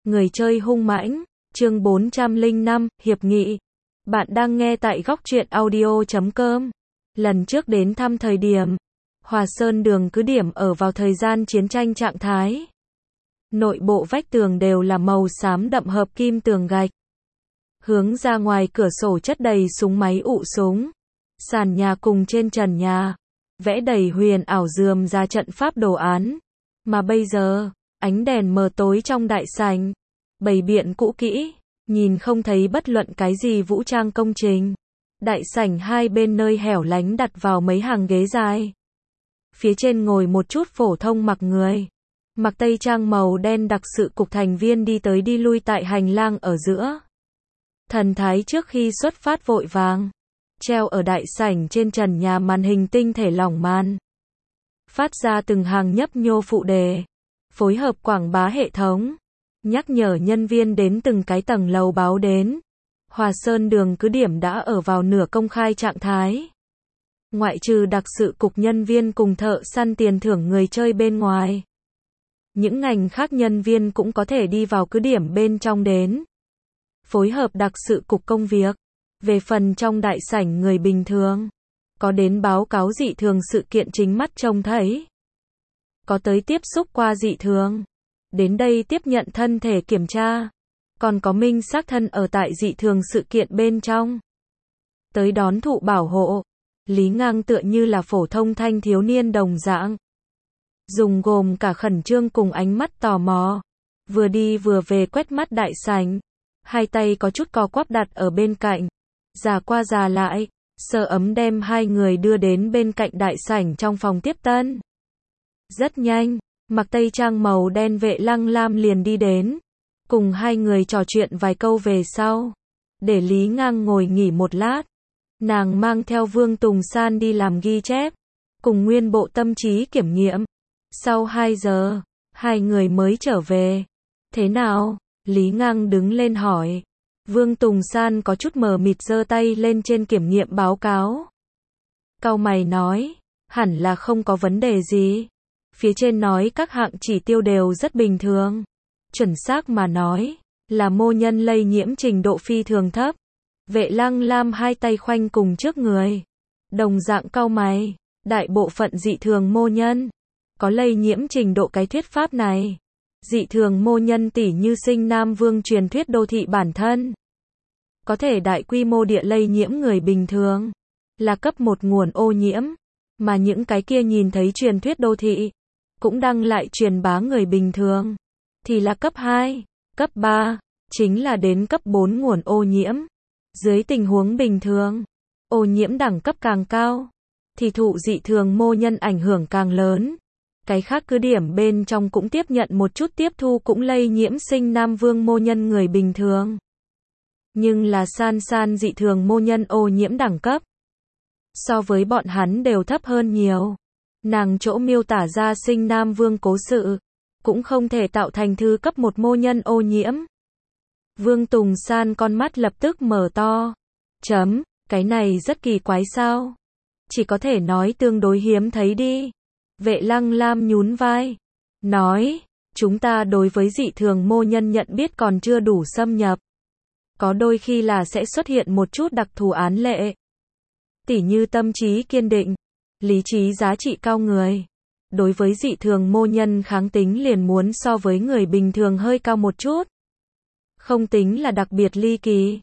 Người chơi hung mãnh, chương 405, hiệp nghị. Bạn đang nghe tại góc truyện audio.com. Lần trước đến thăm thời điểm, Hòa Sơn Đường cứ điểm ở vào thời gian chiến tranh trạng thái. Nội bộ vách tường đều là màu xám đậm hợp kim tường gạch. Hướng ra ngoài cửa sổ chất đầy súng máy ụ súng. Sàn nhà cùng trên trần nhà, vẽ đầy huyền ảo rườm ra trận pháp đồ án. Mà bây giờ, ánh đèn mờ tối trong đại sảnh, bày biện cũ kỹ, nhìn không thấy bất luận cái gì vũ trang công trình. Đại sảnh hai bên nơi hẻo lánh đặt vào mấy hàng ghế dài. Phía trên ngồi một chút phổ thông mặc người. Mặc tây trang màu đen đặc sự cục thành viên đi tới đi lui tại hành lang ở giữa. Thần thái trước khi xuất phát vội vàng. Treo ở đại sảnh trên trần nhà màn hình tinh thể lỏng màn. Phát ra từng hàng nhấp nhô phụ đề. Phối hợp quảng bá hệ thống. Nhắc nhở nhân viên đến từng cái tầng lầu báo đến. Hòa Sơn Đường cứ điểm đã ở vào nửa công khai trạng thái. Ngoại trừ đặc sự cục nhân viên cùng thợ săn tiền thưởng người chơi bên ngoài. Những ngành khác nhân viên cũng có thể đi vào cứ điểm bên trong đến. Phối hợp đặc sự cục công việc. Về phần trong đại sảnh người bình thường. Có đến báo cáo dị thường sự kiện chính mắt trông thấy. Có tới tiếp xúc qua dị thường. Đến đây tiếp nhận thân thể kiểm tra. Còn có minh xác thân ở tại dị thường sự kiện bên trong. Tới đón thụ bảo hộ. Lý Ngang tựa như là phổ thông thanh thiếu niên đồng dạng. Dùng gồm cả khẩn trương cùng ánh mắt tò mò. Vừa đi vừa về quét mắt đại sảnh. Hai tay có chút co quắp đặt ở bên cạnh. Già qua già lại. Sơ ấm đem hai người đưa đến bên cạnh đại sảnh trong phòng tiếp tân. Rất nhanh. Mặc tây trang màu đen Vệ Lăng Lam liền đi đến. Cùng hai người trò chuyện vài câu về sau. Để Lý Ngang ngồi nghỉ một lát. Nàng mang theo Vương Tùng San đi làm ghi chép. Cùng nguyên bộ tâm trí kiểm nghiệm. Sau 2 giờ, hai người mới trở về. Thế nào? Lý Ngang đứng lên hỏi. Vương Tùng San có chút mờ mịt giơ tay lên trên kiểm nghiệm báo cáo. Cau mày nói. Hẳn là không có vấn đề gì. Phía trên nói các hạng chỉ tiêu đều rất bình thường. Chuẩn xác mà nói, là mô nhân lây nhiễm trình độ phi thường thấp. Vệ Lăng Lam hai tay khoanh cùng trước người. Đồng dạng cau mày, đại bộ phận dị thường mô nhân. Có lây nhiễm trình độ cái thuyết pháp này. Dị thường mô nhân tỉ như Sinh Nam Vương truyền thuyết đô thị bản thân. Có thể đại quy mô địa lây nhiễm người bình thường. Là cấp 1 nguồn ô nhiễm. Mà những cái kia nhìn thấy truyền thuyết đô thị. Cũng đăng lại truyền bá người bình thường. Thì là cấp 2, cấp 3, chính là đến cấp 4 nguồn ô nhiễm. Dưới tình huống bình thường, ô nhiễm đẳng cấp càng cao, thì thụ dị thường mô nhân ảnh hưởng càng lớn. Cái khác cứ điểm bên trong cũng tiếp nhận một chút tiếp thu cũng lây nhiễm Sinh Nam Vương mô nhân người bình thường. Nhưng là san dị thường mô nhân ô nhiễm đẳng cấp. So với bọn hắn đều thấp hơn nhiều. Nàng chỗ miêu tả ra Sinh Nam Vương cố sự. Cũng không thể tạo thành thứ cấp 1 mô nhân ô nhiễm. Vương Tùng San con mắt lập tức mở to. Cái này rất kỳ quái sao? Chỉ có thể nói tương đối hiếm thấy đi. Vệ Lăng Lam nhún vai. Nói, chúng ta đối với dị thường mô nhân nhận biết còn chưa đủ xâm nhập. Có đôi khi là sẽ xuất hiện một chút đặc thù án lệ. Tỉ như tâm trí kiên định, lý trí giá trị cao người. Đối với dị thường mô nhân kháng tính liền muốn so với người bình thường hơi cao một chút. Không tính là đặc biệt ly kỳ.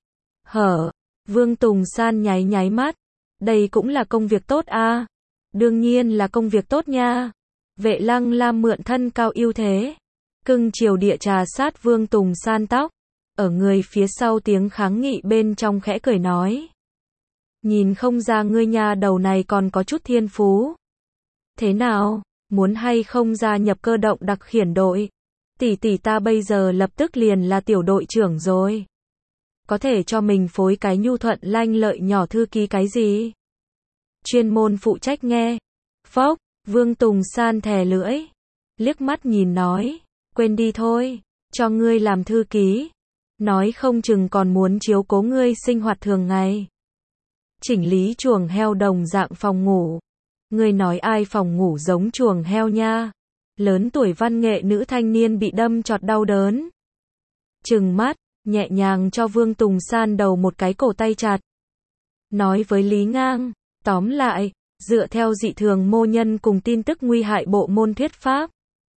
Vương Tùng San nháy mắt. Đây cũng là công việc tốt à? Đương nhiên là công việc tốt nha. Vệ Lăng Lam mượn thân cao ưu thế. Cưng chiều địa trà sát Vương Tùng San tóc. Ở người phía sau tiếng kháng nghị bên trong khẽ cười nói. Nhìn không ra ngươi nha đầu này còn có chút thiên phú. Thế nào? Muốn hay không gia nhập cơ động đặc khiển đội? Tỷ ta bây giờ lập tức liền là tiểu đội trưởng rồi. Có thể cho mình phối cái nhu thuận lanh lợi nhỏ thư ký cái gì? Chuyên môn phụ trách nghe. Phốc, Vương Tùng San thè lưỡi. Liếc mắt nhìn nói. Quên đi thôi, cho ngươi làm thư ký. Nói không chừng còn muốn chiếu cố ngươi sinh hoạt thường ngày. Chỉnh lý chuồng heo đồng dạng phòng ngủ. Ngươi nói ai phòng ngủ giống chuồng heo nha? Lớn tuổi văn nghệ nữ thanh niên bị đâm chọt đau đớn. trừng mắt, nhẹ nhàng cho Vương Tùng San đầu một cái cổ tay chặt. Nói với Lý Ngang, tóm lại, dựa theo dị thường mô nhân cùng tin tức nguy hại bộ môn thuyết pháp.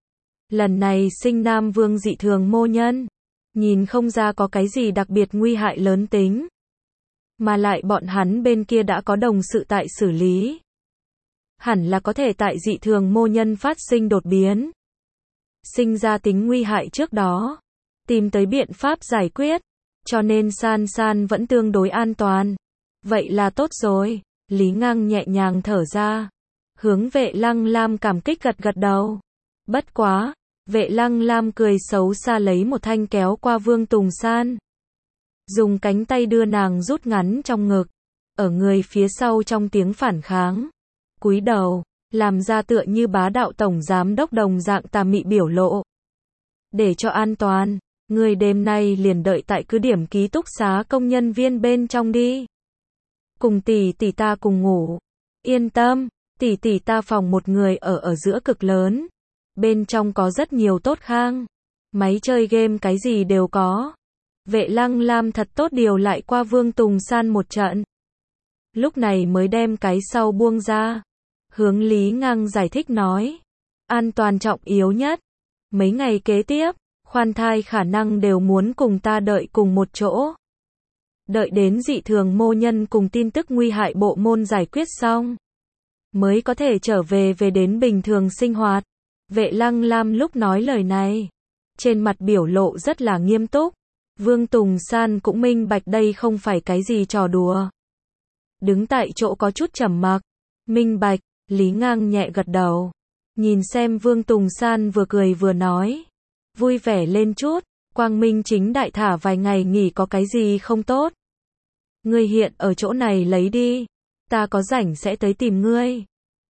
Lần này sinh Nam Vương dị thường mô nhân, nhìn không ra có cái gì đặc biệt nguy hại lớn tính. Mà lại bọn hắn bên kia đã có đồng sự tại xử lý. Hẳn là có thể tại dị thường mô nhân phát sinh đột biến. Sinh ra tính nguy hại trước đó. Tìm tới biện pháp giải quyết. Cho nên San San vẫn tương đối an toàn. Vậy là tốt rồi. Lý Ngang nhẹ nhàng thở ra. Hướng Vệ Lăng Lam cảm kích gật gật đầu. Bất quá. Vệ Lăng Lam cười xấu xa lấy một thanh kéo qua Vương Tùng San. Dùng cánh tay đưa nàng rút ngắn trong ngực. Ở người phía sau trong tiếng phản kháng. Cúi đầu, làm ra tựa như bá đạo tổng giám đốc đồng dạng tà mị biểu lộ. Để cho an toàn, người đêm nay liền đợi tại cứ điểm ký túc xá công nhân viên bên trong đi. Cùng tỷ tỷ ta cùng ngủ. Yên tâm, tỷ tỷ ta phòng một người ở giữa cực lớn. Bên trong có rất nhiều tốt khang. Máy chơi game cái gì đều có. Vệ Lăng Lam thật tốt điều lại qua Vương Tùng San một trận. Lúc này mới đem cái sau buông ra. Hướng Lý Ngang giải thích nói. An toàn trọng yếu nhất. Mấy ngày kế tiếp, khoan thai khả năng đều muốn cùng ta đợi cùng một chỗ. Đợi đến dị thường mô nhân cùng tin tức nguy hại bộ môn giải quyết xong. Mới có thể trở về đến bình thường sinh hoạt. Vệ Lăng Lam lúc nói lời này. Trên mặt biểu lộ rất là nghiêm túc. Vương Tùng San cũng minh bạch đây không phải cái gì trò đùa. Đứng tại chỗ có chút trầm mặc. Minh bạch, Lý Ngang nhẹ gật đầu. Nhìn xem Vương Tùng San vừa cười vừa nói. Vui vẻ lên chút, quang minh chính đại thả vài ngày nghỉ có cái gì không tốt. Ngươi hiện ở chỗ này lấy đi. Ta có rảnh sẽ tới tìm ngươi.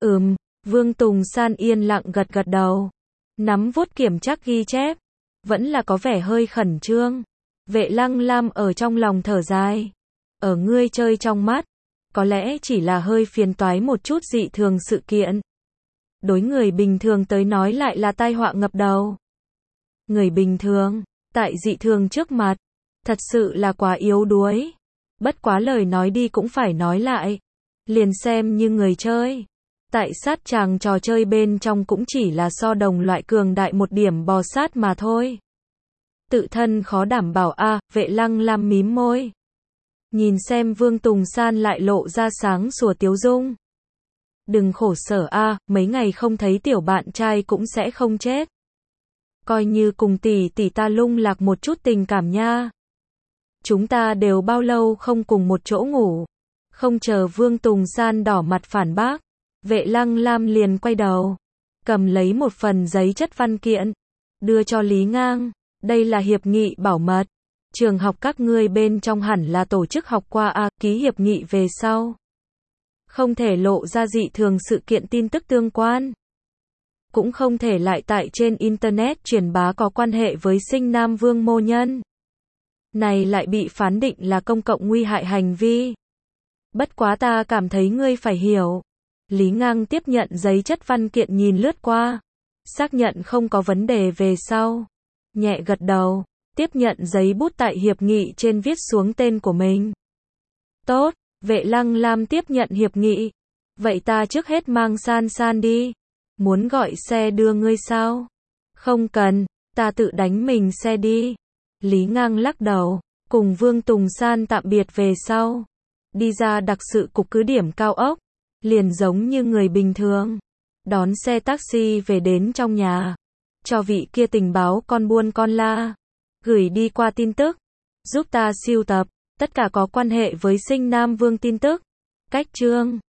Vương Tùng San yên lặng gật gật đầu. Nắm vuốt kiểm trắc ghi chép. Vẫn là có vẻ hơi khẩn trương. Vệ Lăng Lam ở trong lòng thở dài. Ở ngươi chơi trong mắt. Có lẽ chỉ là hơi phiền toái một chút dị thường sự kiện. Đối người bình thường tới nói lại là tai họa ngập đầu. Người bình thường, tại dị thường trước mặt, thật sự là quá yếu đuối. Bất quá lời nói đi cũng phải nói lại. Liền xem như người chơi. Tại sát tràng trò chơi bên trong cũng chỉ là so đồng loại cường đại một điểm bò sát mà thôi. Tự thân khó đảm bảo Vệ Lăng Lam mím môi. Nhìn xem Vương Tùng San lại lộ ra sáng sủa tiếu dung. Đừng khổ sở mấy ngày không thấy tiểu bạn trai cũng sẽ không chết. Coi như cùng tỷ tỷ ta lung lạc một chút tình cảm nha. Chúng ta đều bao lâu không cùng một chỗ ngủ. Không chờ Vương Tùng San đỏ mặt phản bác. Vệ Lăng Lam liền quay đầu. Cầm lấy một phần giấy chất văn kiện. Đưa cho Lý Ngang. Đây là hiệp nghị bảo mật. Trường học các ngươi bên trong hẳn là tổ chức học qua ký hiệp nghị về sau. Không thể lộ ra dị thường sự kiện tin tức tương quan. Cũng không thể lại tại trên Internet truyền bá có quan hệ với sinh Nam Vương mô nhân. Này lại bị phán định là công cộng nguy hại hành vi. Bất quá ta cảm thấy ngươi phải hiểu. Lý Ngang tiếp nhận giấy chất văn kiện nhìn lướt qua. Xác nhận không có vấn đề về sau. Nhẹ gật đầu. Tiếp nhận giấy bút tại hiệp nghị trên viết xuống tên của mình. Tốt, Vệ Lăng Lam tiếp nhận hiệp nghị. Vậy ta trước hết mang San San đi. Muốn gọi xe đưa ngươi sao? Không cần, ta tự đánh mình xe đi. Lý Ngang lắc đầu, cùng Vương Tùng San tạm biệt về sau. Đi ra đặc sự cục cứ điểm cao ốc. Liền giống như người bình thường. Đón xe taxi về đến trong nhà. Cho vị kia tình báo con buôn con la. Gửi đi qua tin tức. Giúp ta sưu tập tất cả có quan hệ với sinh Nam Vương tin tức. Cách chương